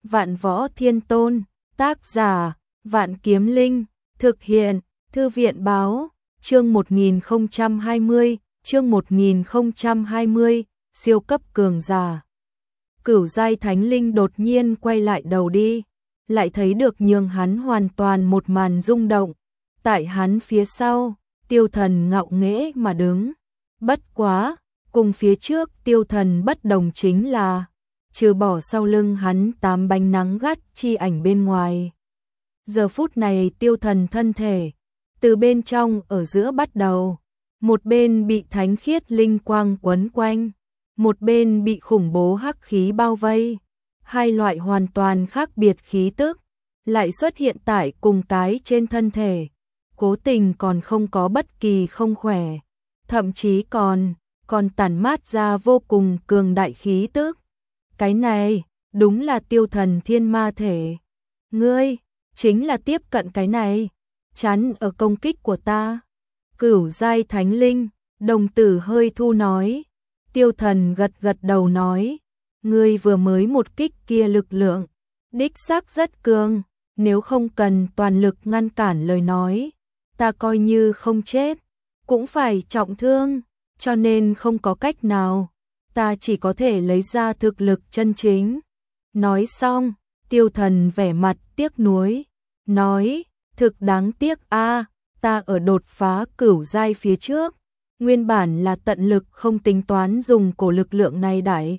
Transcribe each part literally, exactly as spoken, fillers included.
Vạn Võ Thiên Tôn, tác giả, Vạn Kiếm Linh, thực hiện, Thư viện báo, chương một nghìn không trăm hai mươi, chương một nghìn không trăm hai mươi, siêu cấp cường giả. Cửu giai thánh linh đột nhiên quay lại đầu đi, lại thấy được nhường hắn hoàn toàn một màn rung động. Tại hắn phía sau, Tiêu Thần ngạo nghễ mà đứng. Bất quá, cùng phía trước Tiêu Thần bất đồng chính là, trừ bỏ sau lưng hắn tám bánh nắng gắt chi ảnh bên ngoài. Giờ phút này Tiêu Thần thân thể, từ bên trong ở giữa bắt đầu, một bên bị thánh khiết linh quang quấn quanh, một bên bị khủng bố hắc khí bao vây. Hai loại hoàn toàn khác biệt khí tức, lại xuất hiện tại cùng cái trên thân thể, cố tình còn không có bất kỳ không khỏe, thậm chí còn, còn tản mát ra vô cùng cường đại khí tức. Cái này, đúng là Tiêu Thần thiên ma thể. Ngươi, chính là tiếp cận cái này, chắn ở công kích của ta. Cửu giai thánh linh, đồng tử hơi thu nói. Tiêu Thần gật gật đầu nói, ngươi vừa mới một kích kia lực lượng, đích xác rất cường, nếu không cần toàn lực ngăn cản lời nói, ta coi như không chết, cũng phải trọng thương, cho nên không có cách nào, ta chỉ có thể lấy ra thực lực chân chính. Nói xong, Tiêu Thần vẻ mặt tiếc nuối, nói, thực đáng tiếc a, ta ở đột phá cửu giai phía trước, nguyên bản là tận lực không tính toán dùng cổ lực lượng này đẩy.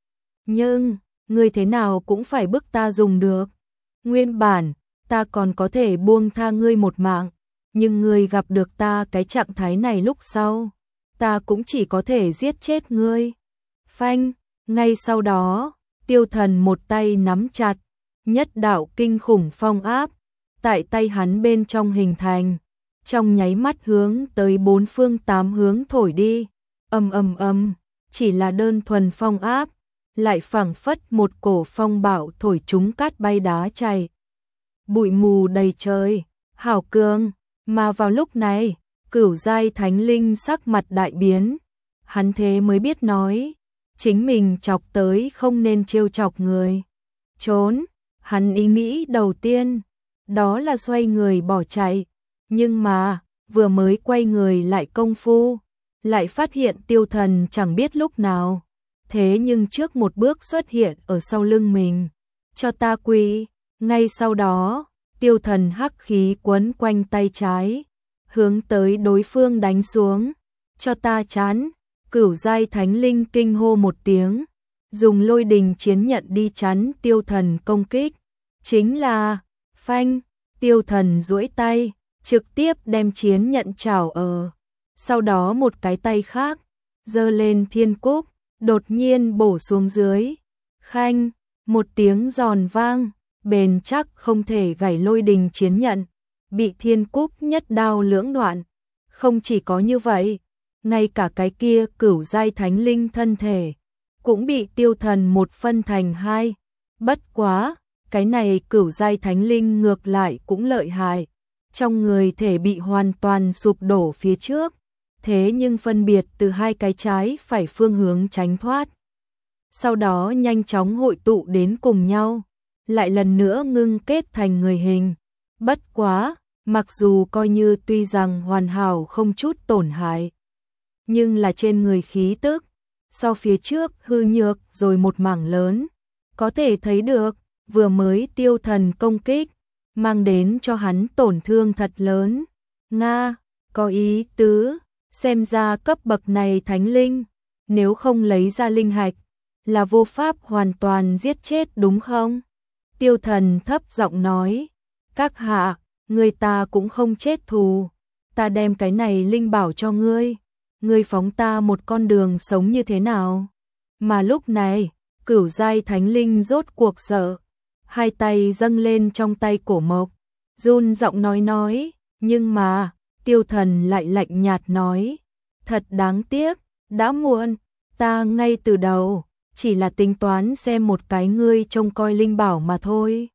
Nhưng, ngươi thế nào cũng phải bức ta dùng được. Nguyên bản, ta còn có thể buông tha ngươi một mạng, nhưng ngươi gặp được ta cái trạng thái này lúc sau, ta cũng chỉ có thể giết chết ngươi. Phanh, ngay sau đó, Tiêu Thần một tay nắm chặt, nhất đạo kinh khủng phong áp, tại tay hắn bên trong hình thành, trong nháy mắt hướng tới bốn phương tám hướng thổi đi, ầm ầm ầm, chỉ là đơn thuần phong áp, lại phảng phất một cổ phong bạo thổi chúng cát bay đá chảy. Bụi mù đầy trời, hào cường, mà vào lúc này, cửu giai thánh linh sắc mặt đại biến, hắn thế mới biết nói, chính mình chọc tới không nên trêu chọc người. Trốn, hắn ý nghĩ đầu tiên, đó là xoay người bỏ chạy, nhưng mà, vừa mới quay người lại công phu, lại phát hiện Tiêu Thần chẳng biết lúc nào, thế nhưng trước một bước xuất hiện ở sau lưng mình, cho ta quỳ. Ngay sau đó, Tiêu Thần hắc khí quấn quanh tay trái, hướng tới đối phương đánh xuống, cho ta chán. Cửu giai thánh linh kinh hô một tiếng, dùng lôi đình chiến nhận đi chắn Tiêu Thần công kích, chính là, phanh, Tiêu Thần duỗi tay, trực tiếp đem chiến nhận chảo ở, sau đó một cái tay khác, giơ lên thiên cúc, đột nhiên bổ xuống dưới, khanh, một tiếng giòn vang, bền chắc không thể gãy lôi đình chiến nhận, bị thiên cúc nhất đao lưỡng đoạn. Không chỉ có như vậy, ngay cả cái kia cửu giai thánh linh thân thể, cũng bị Tiêu Thần một phân thành hai. Bất quá, cái này cửu giai thánh linh ngược lại cũng lợi hại, trong người thể bị hoàn toàn sụp đổ phía trước, thế nhưng phân biệt từ hai cái trái phải phương hướng tránh thoát. Sau đó nhanh chóng hội tụ đến cùng nhau, lại lần nữa ngưng kết thành người hình. Bất quá, mặc dù coi như tuy rằng hoàn hảo không chút tổn hại, nhưng là trên người khí tức, so phía trước hư nhược rồi một mảng lớn, có thể thấy được, vừa mới Tiêu Thần công kích, mang đến cho hắn tổn thương thật lớn. Nga, có ý tứ, xem ra cấp bậc này thánh linh, nếu không lấy ra linh hạch, là vô pháp hoàn toàn giết chết đúng không? Tiêu Thần thấp giọng nói, các hạ, người ta cũng không chết thù, ta đem cái này linh bảo cho ngươi, ngươi phóng ta một con đường sống như thế nào? Mà lúc này, cửu giai thánh linh rốt cuộc sợ, hai tay dâng lên trong tay cổ mộc, run giọng nói nói, nhưng mà, Tiêu Thần lại lạnh nhạt nói, thật đáng tiếc, đã muộn, ta ngay từ đầu, chỉ là tính toán xem một cái ngươi trông coi linh bảo mà thôi.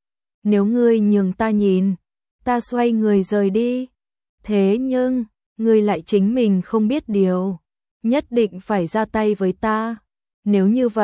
Nếu ngươi nhường ta nhìn, ta xoay người rời đi, thế nhưng, ngươi lại chính mình không biết điều, nhất định phải ra tay với ta, nếu như vậy,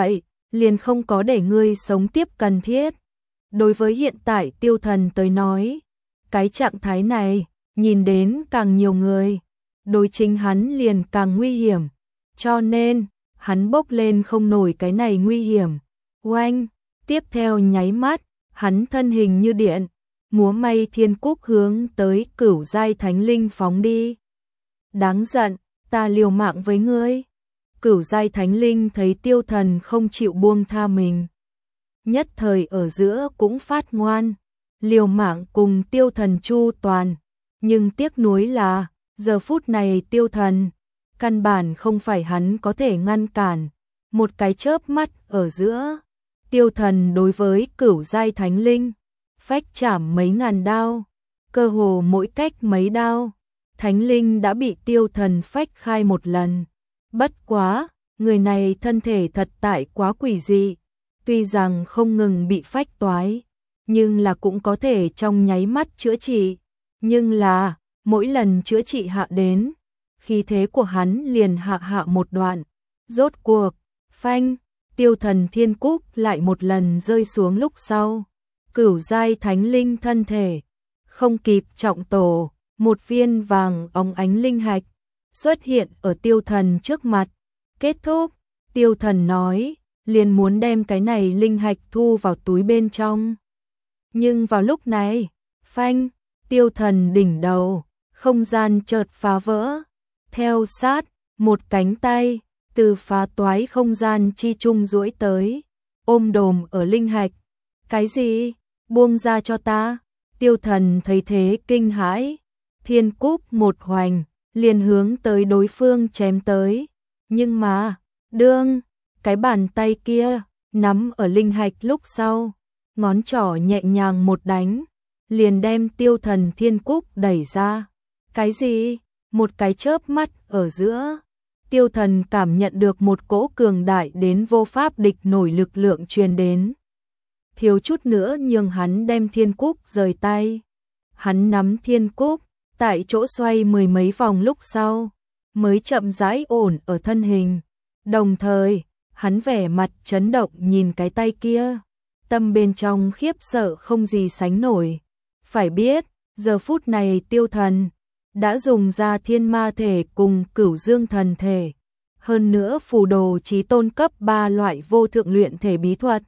liền không có để ngươi sống tiếp cần thiết. Đối với hiện tại Tiêu Thần tới nói, cái trạng thái này, nhìn đến càng nhiều người, đối chính hắn liền càng nguy hiểm, cho nên, hắn bốc lên không nổi cái này nguy hiểm. Oanh, tiếp theo nháy mắt, hắn thân hình như điện, múa may thiên cúc hướng tới cửu giai thánh linh phóng đi. Đáng giận, ta liều mạng với ngươi. Cửu giai thánh linh thấy Tiêu Thần không chịu buông tha mình, nhất thời ở giữa cũng phát ngoan, liều mạng cùng Tiêu Thần chu toàn, nhưng tiếc nuối là, giờ phút này Tiêu Thần, căn bản không phải hắn có thể ngăn cản, một cái chớp mắt ở giữa, Tiêu Thần đối với cửu giai thánh linh, phách chảm mấy ngàn đao, cơ hồ mỗi cách mấy đao, thánh linh đã bị Tiêu Thần phách khai một lần. Bất quá, người này thân thể thật tại quá quỷ dị, tuy rằng không ngừng bị phách toái, nhưng là cũng có thể trong nháy mắt chữa trị, nhưng là, mỗi lần chữa trị hạ đến, khí thế của hắn liền hạ hạ một đoạn, rốt cuộc, phanh, Tiêu Thần thiên cúc lại một lần rơi xuống lúc sau, cửu giai thánh linh thân thể, không kịp trọng tổ, một viên vàng óng ánh linh hạch, xuất hiện ở Tiêu Thần trước mặt, kết thúc, Tiêu Thần nói, liền muốn đem cái này linh hạch thu vào túi bên trong. Nhưng vào lúc này, phanh, Tiêu Thần đỉnh đầu, không gian chợt phá vỡ, theo sát, một cánh tay, từ phá toái không gian chi trung duỗi tới, ôm đồm ở linh hạch. Cái gì? Buông ra cho ta. Tiêu Thần thấy thế kinh hãi, thiên cúc một hoành, liền hướng tới đối phương chém tới. Nhưng mà, đương, cái bàn tay kia, nắm ở linh hạch lúc sau, ngón trỏ nhẹ nhàng một đánh, liền đem Tiêu Thần thiên cúc đẩy ra. Cái gì? Một cái chớp mắt ở giữa, Tiêu Thần cảm nhận được một cỗ cường đại đến vô pháp địch nổi lực lượng truyền đến. Thiếu chút nữa nhường hắn đem thiên cúc rời tay. Hắn nắm thiên cúc, tại chỗ xoay mười mấy vòng lúc sau, mới chậm rãi ổn ở thân hình. Đồng thời, hắn vẻ mặt chấn động nhìn cái tay kia, tâm bên trong khiếp sợ không gì sánh nổi. Phải biết, giờ phút này Tiêu Thần đã dùng ra thiên ma thể cùng cửu dương thần thể, hơn nữa phù đồ chí tôn cấp ba loại vô thượng luyện thể bí thuật.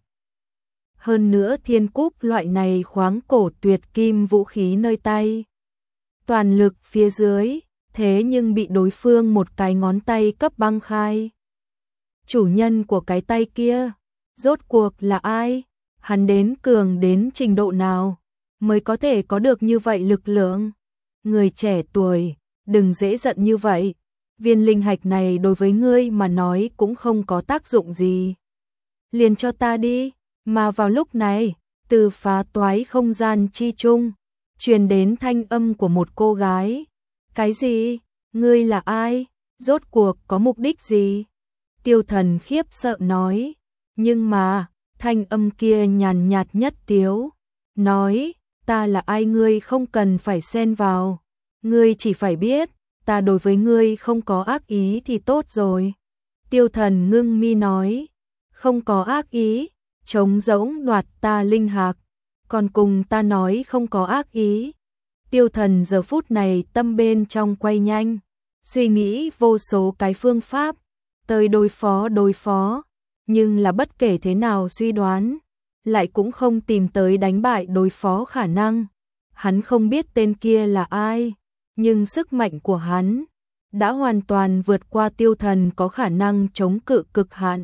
Hơn nữa thiên cúc loại này khoáng cổ tuyệt kim vũ khí nơi tay. Toàn lực phía dưới, thế nhưng bị đối phương một cái ngón tay cấp băng khai. Chủ nhân của cái tay kia, rốt cuộc là ai? Hắn đến cường đến trình độ nào mới có thể có được như vậy lực lượng? Người trẻ tuổi, đừng dễ giận như vậy. Viên linh hạch này đối với ngươi mà nói cũng không có tác dụng gì. Liền cho ta đi. Mà vào lúc này, từ phá toái không gian chi trung, truyền đến thanh âm của một cô gái. Cái gì? Ngươi là ai? Rốt cuộc có mục đích gì? Tiêu Thần khiếp sợ nói. Nhưng mà, thanh âm kia nhàn nhạt nhất tiếu. Nói, ta là ai ngươi không cần phải xen vào. Ngươi chỉ phải biết, ta đối với ngươi không có ác ý thì tốt rồi. Tiêu Thần ngưng mi nói, không có ác ý, trống rỗng đoạt ta linh hạc, còn cùng ta nói không có ác ý. Tiêu Thần giờ phút này tâm bên trong quay nhanh, suy nghĩ vô số cái phương pháp, tới đối phó đối phó, nhưng là bất kể thế nào suy đoán, lại cũng không tìm tới đánh bại đối phó khả năng. Hắn không biết tên kia là ai, nhưng sức mạnh của hắn đã hoàn toàn vượt qua Tiêu Thần có khả năng chống cự cực hạn.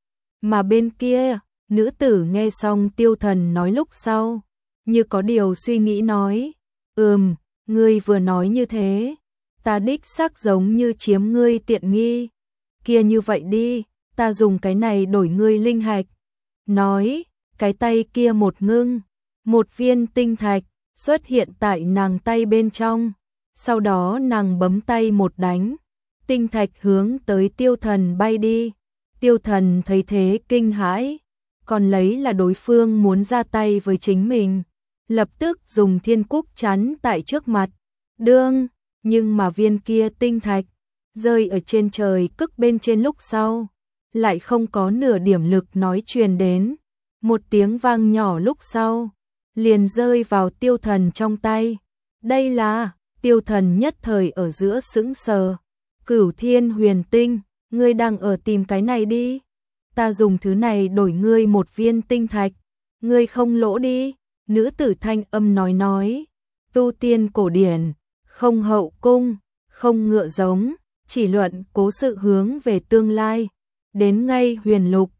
Mà bên kia, nữ tử nghe xong Tiêu Thần nói lúc sau, như có điều suy nghĩ nói, ừm, ngươi vừa nói như thế, ta đích xác giống như chiếm ngươi tiện nghi, kia như vậy đi, ta dùng cái này đổi ngươi linh hạch. Nói, cái tay kia một ngưng, một viên tinh thạch xuất hiện tại nàng tay bên trong, sau đó nàng bấm tay một đánh, tinh thạch hướng tới Tiêu Thần bay đi. Tiêu Thần thấy thế kinh hãi, còn lấy là đối phương muốn ra tay với chính mình, lập tức dùng thiên cúc chắn tại trước mặt. Đương, nhưng mà viên kia tinh thạch rơi ở trên trời cức bên trên lúc sau, lại không có nửa điểm lực nói truyền đến. Một tiếng vang nhỏ lúc sau, liền rơi vào Tiêu Thần trong tay. Đây là, Tiêu Thần nhất thời ở giữa sững sờ. Cửu Thiên Huyền Tinh, ngươi đang ở tìm cái này đi. Ta dùng thứ này đổi ngươi một viên tinh thạch. Ngươi không lỗ đi. Nữ tử thanh âm nói nói. Tu tiên cổ điển, không hậu cung, không ngựa giống, chỉ luận cố sự hướng về tương lai. Đến ngay huyền lục,